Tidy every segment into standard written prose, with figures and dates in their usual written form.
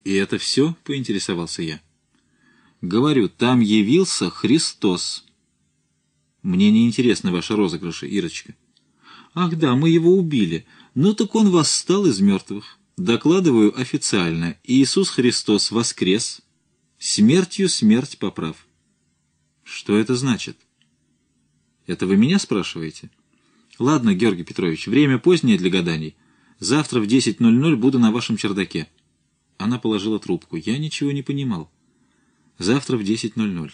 «И это все?» — поинтересовался я. «Говорю, там явился Христос». «Мне не интересны ваши розыгрыши, Ирочка». «Ах да, мы его убили. Ну так он восстал из мертвых. Докладываю официально. Иисус Христос воскрес. Смертью смерть поправ». «Что это значит?» «Это вы меня спрашиваете?» «Ладно, Георгий Петрович, время позднее для гаданий. Завтра в 10:00 буду на вашем чердаке». Она положила трубку. Я ничего не понимал. Завтра в 10:00.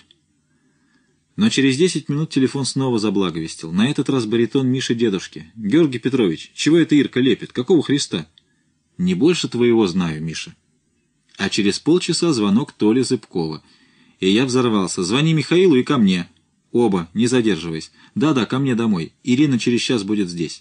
Но через 10 минут телефон снова заблаговестил. На этот раз баритон Миши дедушки. «Георгий Петрович, чего это Ирка лепит? Какого Христа?» «Не больше твоего знаю, Миша». А через полчаса звонок Толи Зыбкова. И я взорвался. «Звони Михаилу и ко мне. Оба, не задерживаясь. Да-да, ко мне домой. Ирина через час будет здесь».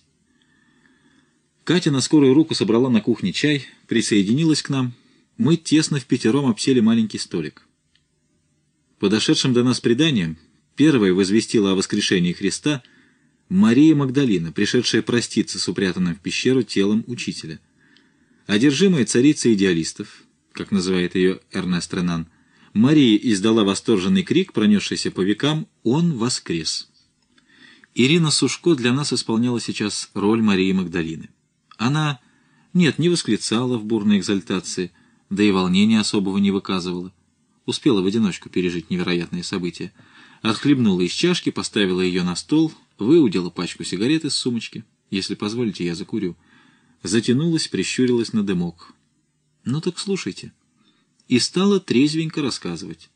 Катя на скорую руку собрала на кухне чай, присоединилась к нам. Мы тесно впятером обсели маленький столик. Подошедшим до нас преданием первой возвестила о воскрешении Христа Мария Магдалина, пришедшая проститься с упрятанным в пещеру телом учителя. Одержимая царица идеалистов, как называет ее Эрнест Ренан, Мария издала восторженный крик, пронесшийся по векам: «Он воскрес!». Ирина Сушко для нас исполняла сейчас роль Марии Магдалины. Она, не восклицала в бурной экзальтации, да и волнения особого не выказывала. Успела в одиночку пережить невероятные события. Отхлебнула из чашки, поставила ее на стол, выудила пачку сигарет из сумочки. «Если позволите, я закурю». Затянулась, прищурилась на дымок. «Ну так слушайте». И стала трезвенько рассказывать.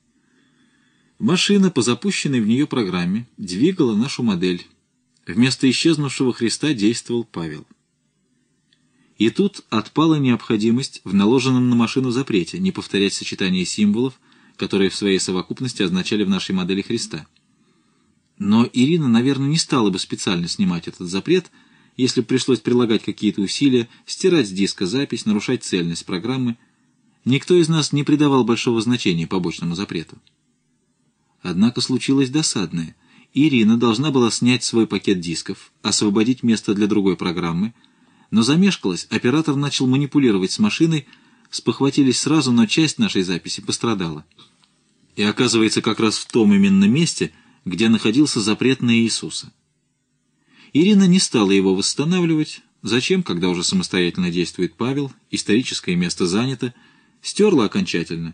Машина по запущенной в нее программе двигала нашу модель. Вместо исчезнувшего Христа действовал Павел. И тут отпала необходимость в наложенном на машину запрете не повторять сочетание символов, которые в своей совокупности означали в нашей модели Христа. Но Ирина, наверное, не стала бы специально снимать этот запрет, если пришлось прилагать какие-то усилия, стирать с диска запись, нарушать цельность программы. Никто из нас не придавал большого значения побочному запрету. Однако случилось досадное. Ирина должна была снять свой пакет дисков, освободить место для другой программы, но замешкалась, оператор начал манипулировать с машиной, спохватились сразу, но часть нашей записи пострадала. И оказывается, как раз в том именно месте, где находился запрет на Иисуса. Ирина не стала его восстанавливать. Зачем, когда уже самостоятельно действует Павел, историческое место занято, стерла окончательно.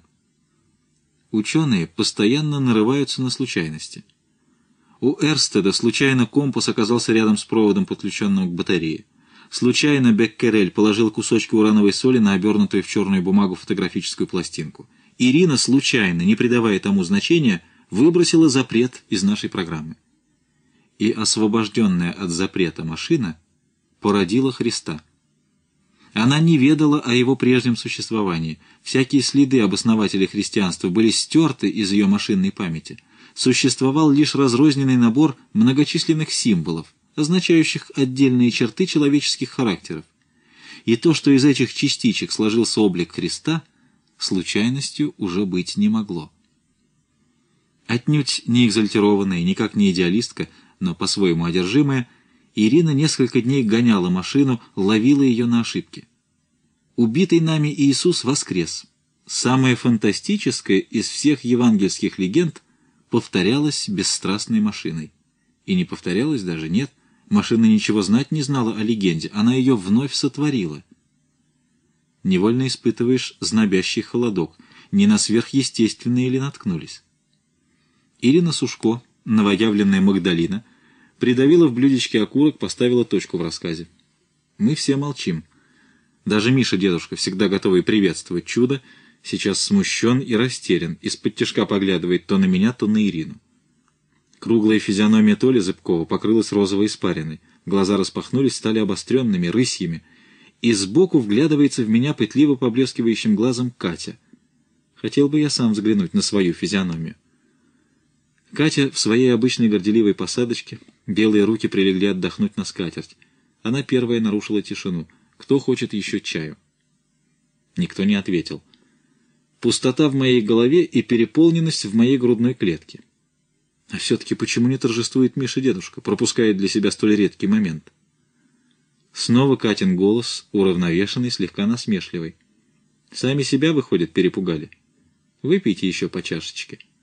Ученые постоянно нарываются на случайности. У Эрстеда случайно компас оказался рядом с проводом, подключенным к батарее. Случайно Беккерель положил кусочки урановой соли на обернутую в черную бумагу фотографическую пластинку. Ирина случайно, не придавая тому значения, выбросила запрет из нашей программы. И освобожденная от запрета машина породила Христа. Она не ведала о его прежнем существовании. Всякие следы об основателе христианства были стерты из ее машинной памяти. Существовал лишь разрозненный набор многочисленных символов, означающих отдельные черты человеческих характеров. И то, что из этих частичек сложился облик Христа, случайностью уже быть не могло. Отнюдь не экзальтированная, никак не идеалистка, но по-своему одержимая, Ирина несколько дней гоняла машину, ловила ее на ошибки. Убитый нами Иисус воскрес. Самое фантастическое из всех евангельских легенд повторялось бесстрастной машиной. И не повторялось даже, нет. Машина ничего знать не знала о легенде, она ее вновь сотворила. Невольно испытываешь знобящий холодок, не на сверхъестественные ли наткнулись. Ирина Сушко, новоявленная Магдалина, придавила в блюдечке окурок, поставила точку в рассказе. Мы все молчим. Даже Миша дедушка, всегда готовый приветствовать чудо, сейчас смущен и растерян, из-под тишка поглядывает то на меня, то на Ирину. Круглая физиономия Толи Зыбкова покрылась розовой испариной, глаза распахнулись, стали обостренными, рысьями, и сбоку вглядывается в меня пытливо поблескивающим глазом Катя. Хотел бы я сам взглянуть на свою физиономию. Катя в своей обычной горделивой посадочке, белые руки прилегли отдохнуть на скатерть. Она первая нарушила тишину. «Кто хочет еще чаю?» Никто не ответил. Пустота в моей голове и переполненность в моей грудной клетке. А все-таки почему не торжествует Миша дедушка, пропускает для себя столь редкий момент? Снова Катин голос, уравновешенный, слегка насмешливый. Сами себя, выходит, перепугали. Выпейте еще по чашечке.